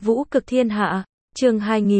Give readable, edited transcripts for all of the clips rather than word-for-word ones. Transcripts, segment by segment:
Vũ cực thiên hạ, chương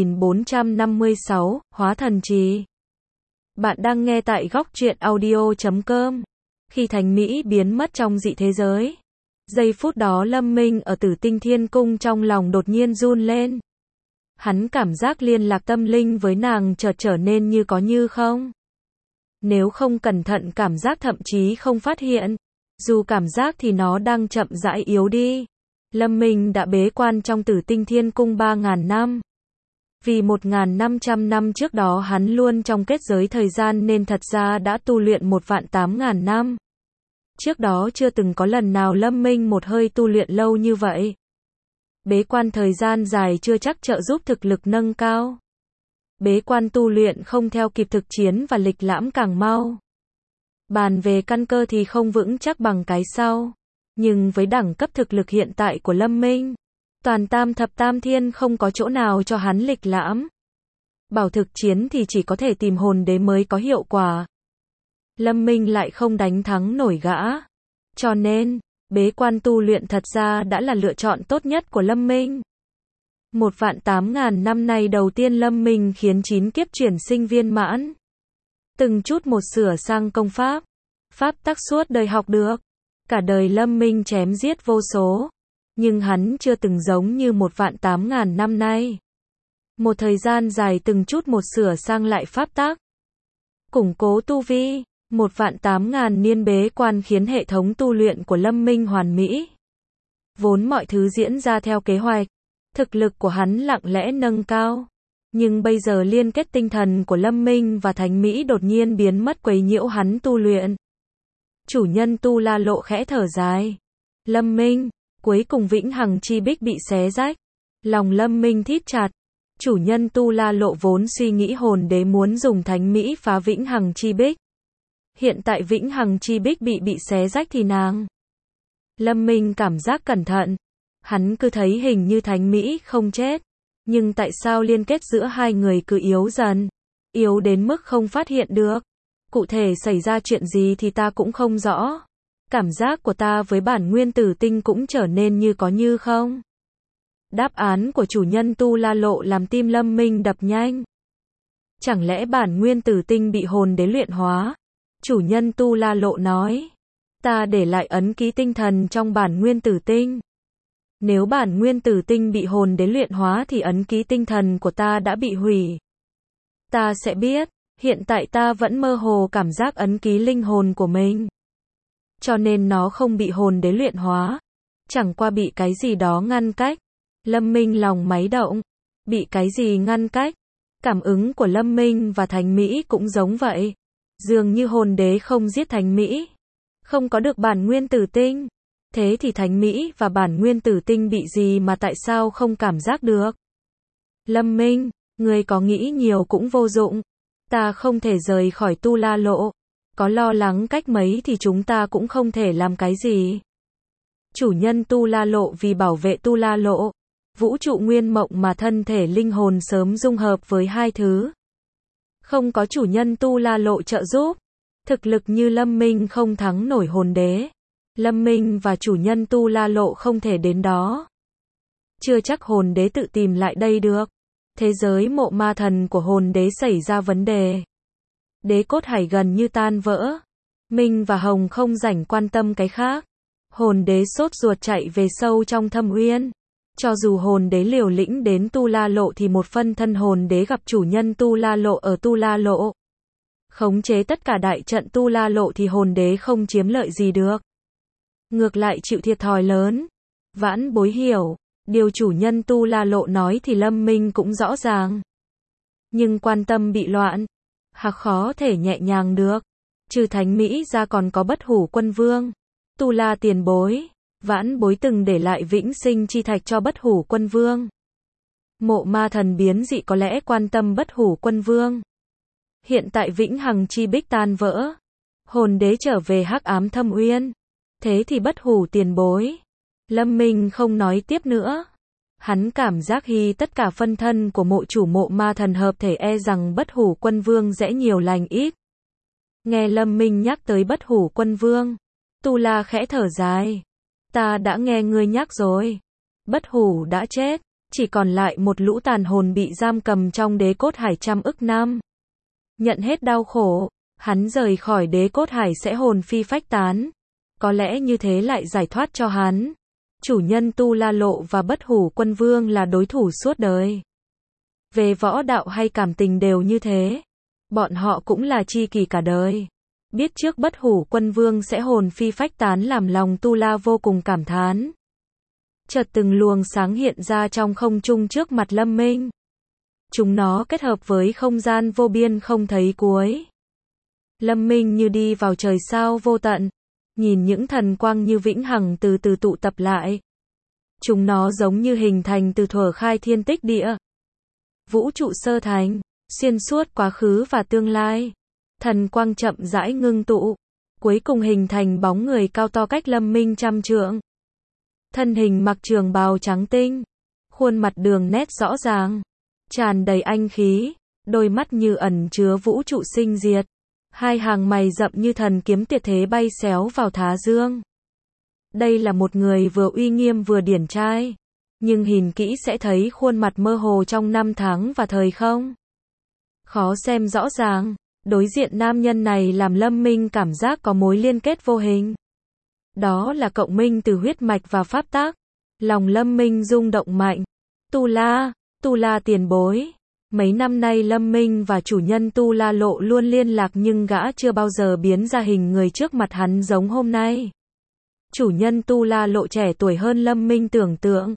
2456, Hóa thần trì. Bạn đang nghe tại góc truyện audio.com. Khi Thánh Mỹ biến mất trong dị thế giới, giây phút đó Lâm Minh ở Tử Tinh Thiên Cung trong lòng đột nhiên run lên. Hắn cảm giác liên lạc tâm linh với nàng chợt trở nên như có như không. Nếu không cẩn thận cảm giác thậm chí không phát hiện. Dù cảm giác thì nó đang chậm rãi yếu đi. Lâm Minh đã bế quan trong Tử Tinh Thiên Cung 3.000 năm. Vì 1.500 năm trước đó hắn luôn trong kết giới thời gian nên thật ra đã tu luyện 1.800.000 năm. Trước đó chưa từng có lần nào Lâm Minh một hơi tu luyện lâu như vậy. Bế quan thời gian dài chưa chắc trợ giúp thực lực nâng cao. Bế quan tu luyện không theo kịp thực chiến và lịch lãm càng mau. Bàn về căn cơ thì không vững chắc bằng cái sau. Nhưng với đẳng cấp thực lực hiện tại của Lâm Minh, toàn tam thập tam thiên không có chỗ nào cho hắn lịch lãm. Bảo thực chiến thì chỉ có thể tìm hồn đế mới có hiệu quả. Lâm Minh lại không đánh thắng nổi gã. Cho nên, bế quan tu luyện thật ra đã là lựa chọn tốt nhất của Lâm Minh. 1.800.000 năm nay đầu tiên Lâm Minh khiến 9 kiếp chuyển sinh viên mãn. Từng chút một sửa sang công pháp. Pháp tắc suốt đời học được. Cả đời Lâm Minh chém giết vô số. Nhưng hắn chưa từng giống như 1.800.000 năm nay. Một thời gian dài từng chút một sửa sang lại pháp tắc. Củng cố tu vi. 1.800.000 niên bế quan khiến hệ thống tu luyện của Lâm Minh hoàn mỹ. Vốn mọi thứ diễn ra theo kế hoạch. Thực lực của hắn lặng lẽ nâng cao. Nhưng bây giờ liên kết tinh thần của Lâm Minh và Thánh Mỹ đột nhiên biến mất quấy nhiễu hắn tu luyện. Chủ nhân Tu La Lộ khẽ thở dài. Lâm Minh, cuối cùng vĩnh hằng chi bích bị xé rách. Lòng Lâm Minh thít chặt. Chủ nhân Tu La Lộ vốn suy nghĩ hồn đế muốn dùng Thánh Mỹ phá vĩnh hằng chi bích. Hiện tại vĩnh hằng chi bích bị xé rách thì nàng. Lâm Minh cảm giác cẩn thận. Hắn cứ thấy hình như Thánh Mỹ không chết. Nhưng tại sao liên kết giữa hai người cứ yếu dần? Yếu đến mức không phát hiện được. Cụ thể xảy ra chuyện gì thì ta cũng không rõ. Cảm giác của ta với bản nguyên tử tinh cũng trở nên như có như không. Đáp án của chủ nhân Tu La Lộ làm tim Lâm Minh đập nhanh. Chẳng lẽ bản nguyên tử tinh bị hồn đế luyện hóa? Chủ nhân Tu La Lộ nói. Ta để lại ấn ký tinh thần trong bản nguyên tử tinh. Nếu bản nguyên tử tinh bị hồn đế luyện hóa thì ấn ký tinh thần của ta đã bị hủy. Ta sẽ biết, hiện tại ta vẫn mơ hồ cảm giác ấn ký linh hồn của mình. Cho nên nó không bị hồn đế luyện hóa. Chẳng qua bị cái gì đó ngăn cách. Lâm Minh lòng máy động. Bị cái gì ngăn cách? Cảm ứng của Lâm Minh và Thánh Mỹ cũng giống vậy. Dường như hồn đế không giết Thánh Mỹ. Không có được bản nguyên tử tinh. Thế thì Thánh Mỹ và bản nguyên tử tinh bị gì mà tại sao không cảm giác được? Lâm Minh, người có nghĩ nhiều cũng vô dụng. Ta không thể rời khỏi Tu La Lộ. Có lo lắng cách mấy thì chúng ta cũng không thể làm cái gì. Chủ nhân Tu La Lộ vì bảo vệ Tu La Lộ. Vũ trụ nguyên mộng mà thân thể linh hồn sớm dung hợp với hai thứ. Không có chủ nhân Tu La Lộ trợ giúp. Thực lực như Lâm Minh không thắng nổi hồn đế. Lâm Minh và chủ nhân Tu La Lộ không thể đến đó. Chưa chắc hồn đế tự tìm lại đây được. Thế giới mộ ma thần của hồn đế xảy ra vấn đề. Đế cốt hải gần như tan vỡ. Minh và Hồng không rảnh quan tâm cái khác. Hồn đế sốt ruột chạy về sâu trong thâm uyên. Cho dù hồn đế liều lĩnh đến Tu La Lộ thì một phân thân hồn đế gặp chủ nhân Tu La Lộ ở Tu La Lộ. Khống chế tất cả đại trận Tu La Lộ thì hồn đế không chiếm lợi gì được. Ngược lại chịu thiệt thòi lớn. Vãn Bối hiểu. Điều chủ nhân Tu La Lộ nói thì Lâm Minh cũng rõ ràng. Nhưng quan tâm bị loạn. Hạc khó thể nhẹ nhàng được. Trừ Thánh Mỹ ra còn có Bất Hủ Quân Vương. Tu La tiền bối. Vãn Bối từng để lại vĩnh sinh chi thạch cho Bất Hủ Quân Vương. Mộ ma thần biến dị có lẽ quan tâm Bất Hủ Quân Vương. Hiện tại vĩnh hằng chi bích tan vỡ. Hồn đế trở về hắc ám thâm uyên. Thế thì Bất Hủ tiền bối. Lâm Minh không nói tiếp nữa. Hắn cảm giác khi tất cả phân thân của mộ chủ mộ ma thần hợp thể e rằng Bất Hủ Quân Vương dễ nhiều lành ít. Nghe Lâm Minh nhắc tới Bất Hủ Quân Vương. Tu La khẽ thở dài. Ta đã nghe ngươi nhắc rồi. Bất Hủ đã chết. Chỉ còn lại một lũ tàn hồn bị giam cầm trong đế cốt hải trăm ức năm. Nhận hết đau khổ, hắn rời khỏi đế cốt hải sẽ hồn phi phách tán. Có lẽ như thế lại giải thoát cho hắn. Chủ nhân Tu La Lộ và Bất Hủ Quân Vương là đối thủ suốt đời. Về võ đạo hay cảm tình đều như thế. Bọn họ cũng là tri kỷ cả đời. Biết trước Bất Hủ Quân Vương sẽ hồn phi phách tán làm lòng Tu La vô cùng cảm thán. Chợt từng luồng sáng hiện ra trong không trung trước mặt Lâm Minh. Chúng nó kết hợp với không gian vô biên không thấy cuối. Lâm Minh như đi vào trời sao vô tận, nhìn những thần quang như vĩnh hằng từ từ tụ tập lại. Chúng nó giống như hình thành từ thuở khai thiên tích địa. Vũ trụ sơ thành, xuyên suốt quá khứ và tương lai. Thần quang chậm rãi ngưng tụ, cuối cùng hình thành bóng người cao to cách Lâm Minh trăm trượng. Thân hình mặc trường bào trắng tinh, khuôn mặt đường nét rõ ràng, tràn đầy anh khí, đôi mắt như ẩn chứa vũ trụ sinh diệt, hai hàng mày rậm như thần kiếm tuyệt thế bay xéo vào thái dương. Đây là một người vừa uy nghiêm vừa điển trai, nhưng nhìn kỹ sẽ thấy khuôn mặt mơ hồ trong năm tháng và thời không. Khó xem rõ ràng, đối diện nam nhân này làm Lâm Minh cảm giác có mối liên kết vô hình. Đó là cộng minh từ huyết mạch và pháp tác. Lòng Lâm Minh rung động mạnh. Tu La tiền bối. Mấy năm nay Lâm Minh và chủ nhân Tu La Lộ luôn liên lạc nhưng gã chưa bao giờ biến ra hình người trước mặt hắn giống hôm nay. Chủ nhân Tu La Lộ trẻ tuổi hơn Lâm Minh tưởng tượng.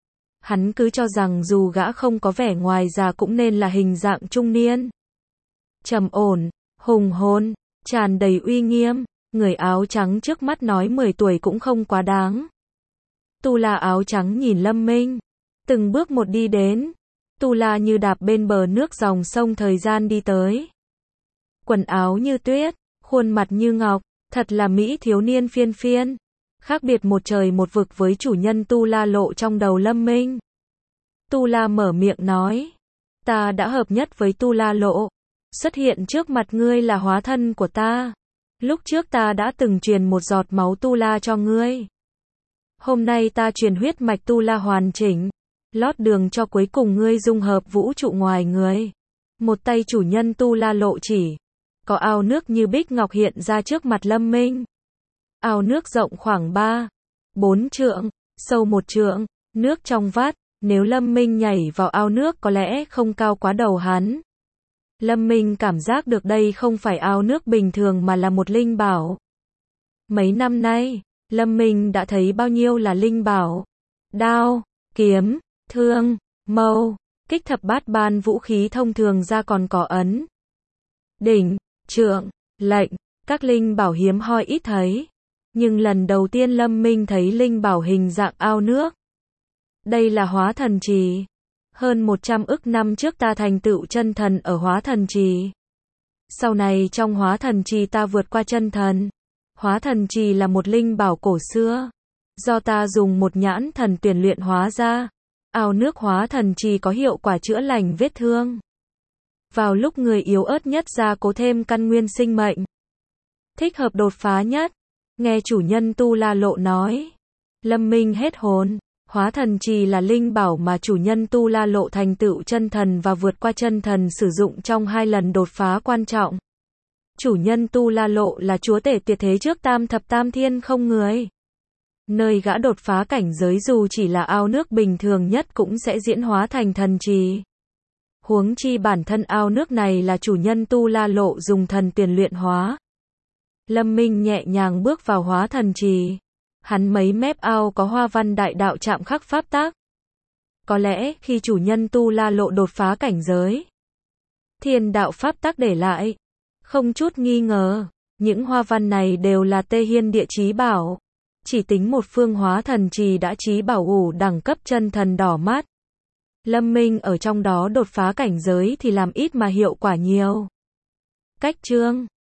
Hắn cứ cho rằng dù gã không có vẻ ngoài già cũng nên là hình dạng trung niên. Trầm ổn, hùng hồn, tràn đầy uy nghiêm. Người áo trắng trước mắt nói 10 tuổi cũng không quá đáng. Tu La áo trắng nhìn Lâm Minh, từng bước một đi đến. Tu La như đạp bên bờ nước dòng sông thời gian đi tới. Quần áo như tuyết, khuôn mặt như ngọc, thật là mỹ thiếu niên phiên phiên. Khác biệt một trời một vực với chủ nhân Tu La Lộ trong đầu Lâm Minh. Tu La mở miệng nói, ta đã hợp nhất với Tu La Lộ. Xuất hiện trước mặt ngươi là hóa thân của ta. Lúc trước ta đã từng truyền một giọt máu Tu La cho ngươi. Hôm nay ta truyền huyết mạch Tu La hoàn chỉnh, lót đường cho cuối cùng ngươi dung hợp vũ trụ ngoài người. Một tay chủ nhân Tu La Lộ chỉ, có ao nước như bích ngọc hiện ra trước mặt Lâm Minh. Ao nước rộng khoảng 3-4 trượng, sâu 1 trượng, nước trong vắt, nếu Lâm Minh nhảy vào ao nước có lẽ không cao quá đầu hắn. Lâm Minh cảm giác được đây không phải ao nước bình thường mà là một linh bảo. Mấy năm nay, Lâm Minh đã thấy bao nhiêu là linh bảo. Đao, kiếm, thương, mâu, kích thập bát ban vũ khí thông thường ra còn có ấn, đỉnh, trượng, lệnh, các linh bảo hiếm hoi ít thấy. Nhưng lần đầu tiên Lâm Minh thấy linh bảo hình dạng ao nước. Đây là hóa thần trì. Hơn 100 ức năm trước ta thành tựu chân thần ở hóa thần trì. Sau này trong hóa thần trì ta vượt qua chân thần. Hóa thần trì là một linh bảo cổ xưa. Do ta dùng một nhãn thần tuyển luyện hóa ra. Ao nước hóa thần trì có hiệu quả chữa lành vết thương. Vào lúc người yếu ớt nhất gia cố thêm căn nguyên sinh mệnh. Thích hợp đột phá nhất. Nghe chủ nhân Tu La Lộ nói. Lâm Minh hết hồn. Hóa thần trì là linh bảo mà chủ nhân Tu La Lộ thành tựu chân thần và vượt qua chân thần sử dụng trong 2 lần đột phá quan trọng. Chủ nhân Tu La Lộ là chúa tể tuyệt thế trước tam thập tam thiên không người. Nơi gã đột phá cảnh giới dù chỉ là ao nước bình thường nhất cũng sẽ diễn hóa thành thần trì. Huống chi bản thân ao nước này là chủ nhân Tu La Lộ dùng thần tuyển luyện hóa. Lâm Minh nhẹ nhàng bước vào hóa thần trì. Hắn mấy mép ao có hoa văn đại đạo chạm khắc pháp tác. Có lẽ khi chủ nhân Tu La Lộ đột phá cảnh giới, thiên đạo pháp tác để lại. Không chút nghi ngờ, những hoa văn này đều là Tê Hiên địa chí bảo. Chỉ tính một phương hóa thần trì đã chí bảo ủ đẳng cấp chân thần đỏ mắt. Lâm Minh ở trong đó đột phá cảnh giới thì làm ít mà hiệu quả nhiều. Cách chương